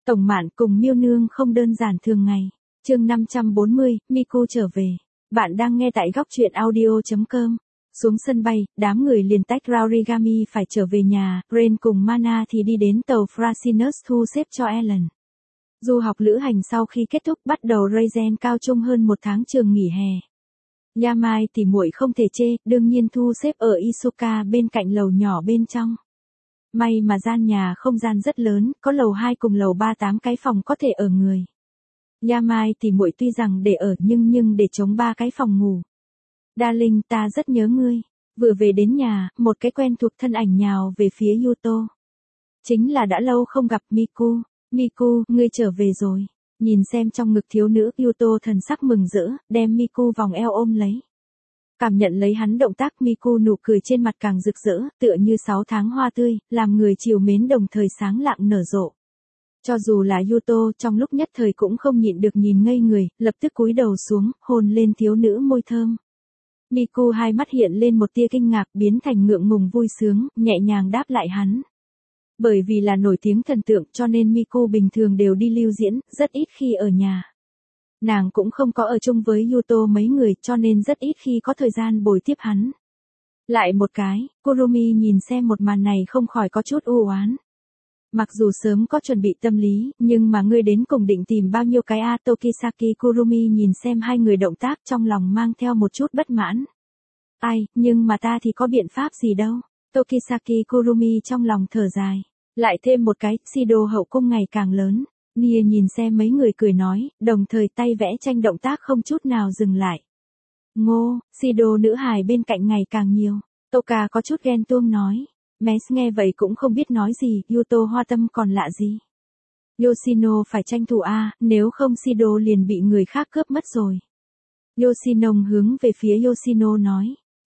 Tổng Mạn cùng Miêu Nương không đơn giản thường ngày. Chương 540, Miku trở về. Bạn đang nghe tại góc truyện audio.com. Xuống sân bay, đám người liền tách Raorigami phải trở về nhà, Ren cùng Mana thì đi đến tàu Frasinus thu xếp cho Ellen. Du học lữ hành sau khi kết thúc bắt đầu Raizen cao trung hơn một tháng trường nghỉ hè. Yamai tỉ muội không thể chê, đương nhiên thu xếp ở Isuka bên cạnh lầu nhỏ bên trong. May mà gian nhà không gian rất lớn, có lầu 2 cùng lầu 3 8 cái phòng có thể ở người. Yamai tỉ muội tuy rằng để ở nhưng để trống 3 cái phòng ngủ. Darling, ta rất nhớ ngươi. Vừa về đến nhà, một cái quen thuộc thân ảnh nhào về phía Yuto. Chính là đã lâu không gặp Miku. Miku, ngươi trở về rồi. Nhìn xem trong ngực thiếu nữ, Yuto thần sắc mừng rỡ, đem Miku vòng eo ôm lấy. Cảm nhận lấy hắn động tác, Miku nụ cười trên mặt càng rực rỡ, tựa như 6 tháng hoa tươi, làm người trìu mến đồng thời sáng lạng nở rộ. Cho dù là Yuto trong lúc nhất thời cũng không nhịn được nhìn ngây người, lập tức cúi đầu xuống, hôn lên thiếu nữ môi thơm. Miku hai mắt hiện lên một tia kinh ngạc biến thành ngượng ngùng vui sướng, nhẹ nhàng đáp lại hắn. Bởi vì là nổi tiếng thần tượng cho nên Miku bình thường đều đi lưu diễn, rất ít khi ở nhà. Nàng cũng không có ở chung với Yuto mấy người cho nên rất ít khi có thời gian bồi tiếp hắn. Lại một cái, Kurumi nhìn xem một màn này không khỏi có chút u oán. Mặc dù sớm có chuẩn bị tâm lý, nhưng mà ngươi đến cùng định tìm bao nhiêu cái Tokisaki. Kurumi nhìn xem hai người động tác trong lòng mang theo một chút bất mãn. Ai, nhưng mà ta thì có biện pháp gì đâu. Tokisaki Kurumi trong lòng thở dài. Lại thêm một cái, Shido hậu cung ngày càng lớn. Nia nhìn xem mấy người cười nói, đồng thời tay vẽ tranh động tác không chút nào dừng lại. Ngô, Shido nữ hài bên cạnh ngày càng nhiều. Toka có chút ghen tuông nói. Mes nghe vậy cũng không biết nói gì, Yuto hoa tâm còn lạ gì. Yoshino phải tranh thủ nếu không Shido liền bị người khác cướp mất rồi. Yoshino hướng về phía Yoshino nói.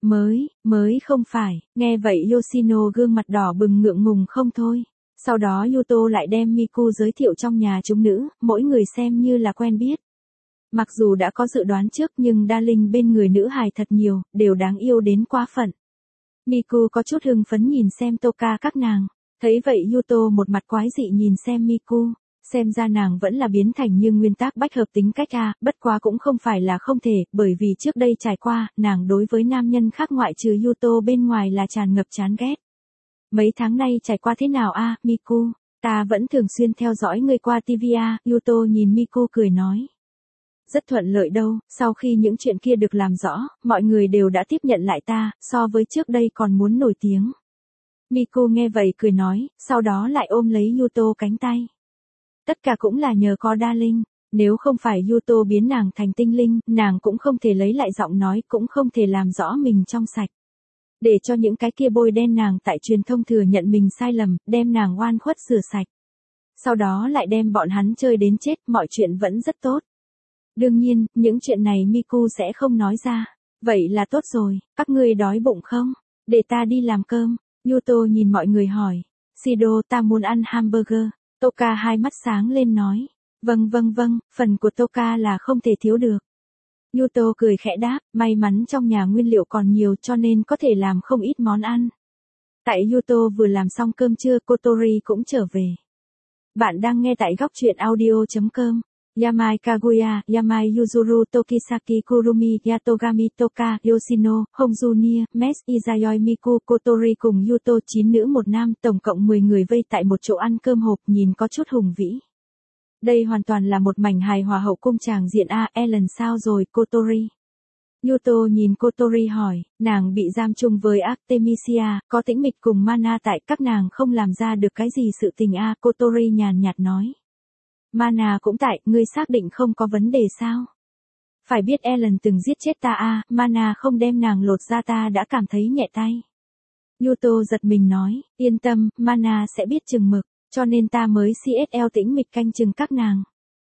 Mới không phải, nghe vậy Yoshino gương mặt đỏ bừng ngượng ngùng không thôi. Sau đó Yuto lại đem Miku giới thiệu trong nhà chúng nữ, mỗi người xem như là quen biết. Mặc dù đã có dự đoán trước nhưng darling bên người nữ hài thật nhiều, đều đáng yêu đến quá phận. Miku có chút hưng phấn nhìn xem Toka các nàng. Thấy vậy Yuto một mặt quái dị nhìn xem Miku. Xem ra nàng vẫn là biến thành như nguyên tắc bách hợp tính cách bất quá cũng không phải là không thể, bởi vì trước đây trải qua, nàng đối với nam nhân khác ngoại trừ Yuto bên ngoài là tràn ngập chán ghét. Mấy tháng nay trải qua thế nào Miku? Ta vẫn thường xuyên theo dõi ngươi qua TV Yuto nhìn Miku cười nói. Rất thuận lợi đâu, sau khi những chuyện kia được làm rõ, mọi người đều đã tiếp nhận lại ta, so với trước đây còn muốn nổi tiếng. Miku nghe vậy cười nói, sau đó lại ôm lấy Yuto cánh tay. Tất cả cũng là nhờ có darling, nếu không phải Yuto biến nàng thành tinh linh, nàng cũng không thể lấy lại giọng nói, cũng không thể làm rõ mình trong sạch. Để cho những cái kia bôi đen nàng tại truyền thông thừa nhận mình sai lầm, đem nàng oan khuất rửa sạch. Sau đó lại đem bọn hắn chơi đến chết, mọi chuyện vẫn rất tốt. Đương nhiên, những chuyện này Miku sẽ không nói ra. Vậy là tốt rồi, các ngươi đói bụng không? Để ta đi làm cơm. Yuto nhìn mọi người hỏi. Shido, ta muốn ăn hamburger. Toka hai mắt sáng lên nói. Vâng, phần của Toka là không thể thiếu được. Yuto cười khẽ đáp, may mắn trong nhà nguyên liệu còn nhiều cho nên có thể làm không ít món ăn. Tại Yuto vừa làm xong cơm trưa, Kotori cũng trở về. Bạn đang nghe tại góc truyện audio.com. Yamai Kaguya, Yamai Yuzuru, Tokisaki Kurumi, Yatogami Toka, Yoshino, Hongju Nia, Mes Izayoi Miku, Kotori cùng Yuto 9 nữ 1 nam, tổng cộng 10 người vây tại một chỗ ăn cơm hộp nhìn có chút hùng vĩ. Đây hoàn toàn là một mảnh hài hòa hậu cung tràng diện Ellen sao rồi Kotori? Yuto nhìn Kotori hỏi, nàng bị giam chung với Artemisia, có Tĩnh Mịch cùng Mana tại, các nàng không làm ra được cái gì sự tình Kotori nhàn nhạt nói. Mana cũng tại, ngươi xác định không có vấn đề sao? Phải biết Ellen từng giết chết ta Mana không đem nàng lột ra ta đã cảm thấy nhẹ tay. Yuto giật mình nói, yên tâm, Mana sẽ biết chừng mực, cho nên ta mới CSL Tĩnh Mịch canh chừng các nàng.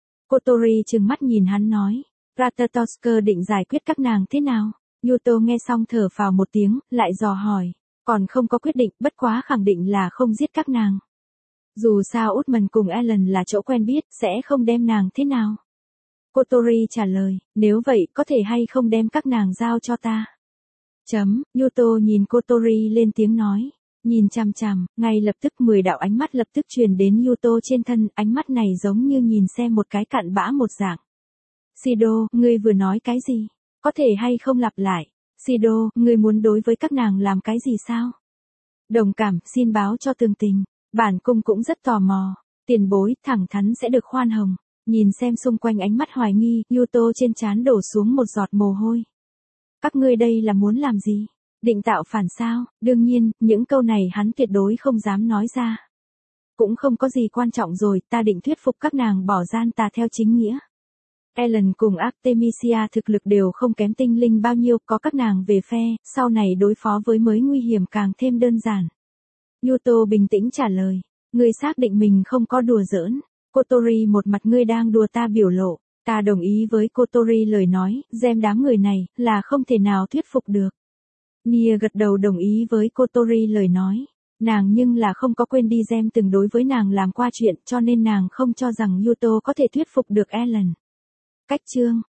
Kotori trừng mắt nhìn hắn nói, Ratatosker định giải quyết các nàng thế nào? Yuto nghe xong thở phào một tiếng, lại dò hỏi, còn không có quyết định, bất quá khẳng định là không giết các nàng. Dù sao Utman cùng Ellen là chỗ quen biết, sẽ không đem nàng thế nào. Kotori trả lời, nếu vậy có thể hay không đem các nàng giao cho ta. Yuto nhìn Kotori lên tiếng nói, Nhìn chằm chằm, ngay lập tức 10 đạo ánh mắt lập tức truyền đến Yuto trên thân, ánh mắt này giống như nhìn xem một cái cặn bã một dạng. Shido, ngươi vừa nói cái gì? Có thể hay không lặp lại? Shido, ngươi muốn đối với các nàng làm cái gì sao? Đồng cảm, xin báo cho tường tình. Bản cung cũng rất tò mò. Tiền bối, thẳng thắn sẽ được khoan hồng. Nhìn xem xung quanh ánh mắt hoài nghi, Yuto trên trán đổ xuống một giọt mồ hôi. Các ngươi đây là muốn làm gì? Định tạo phản sao? Đương nhiên, những câu này hắn tuyệt đối không dám nói ra. Cũng không có gì quan trọng rồi, ta định thuyết phục các nàng bỏ gian tà theo chính nghĩa. Ellen cùng Artemisia thực lực đều không kém tinh linh bao nhiêu, có các nàng về phe, sau này đối phó với mới nguy hiểm càng thêm đơn giản. Yuto bình tĩnh trả lời, ngươi xác định mình không có đùa giỡn. Kotori một mặt ngươi đang đùa ta biểu lộ, ta đồng ý với Kotori lời nói, Gem đám người này, là không thể nào thuyết phục được. Nia gật đầu đồng ý với Kotori lời nói. Nàng nhưng là không có quên đi Gem từng đối với nàng làm qua chuyện cho nên nàng không cho rằng Yuto có thể thuyết phục được Ellen. Cách chương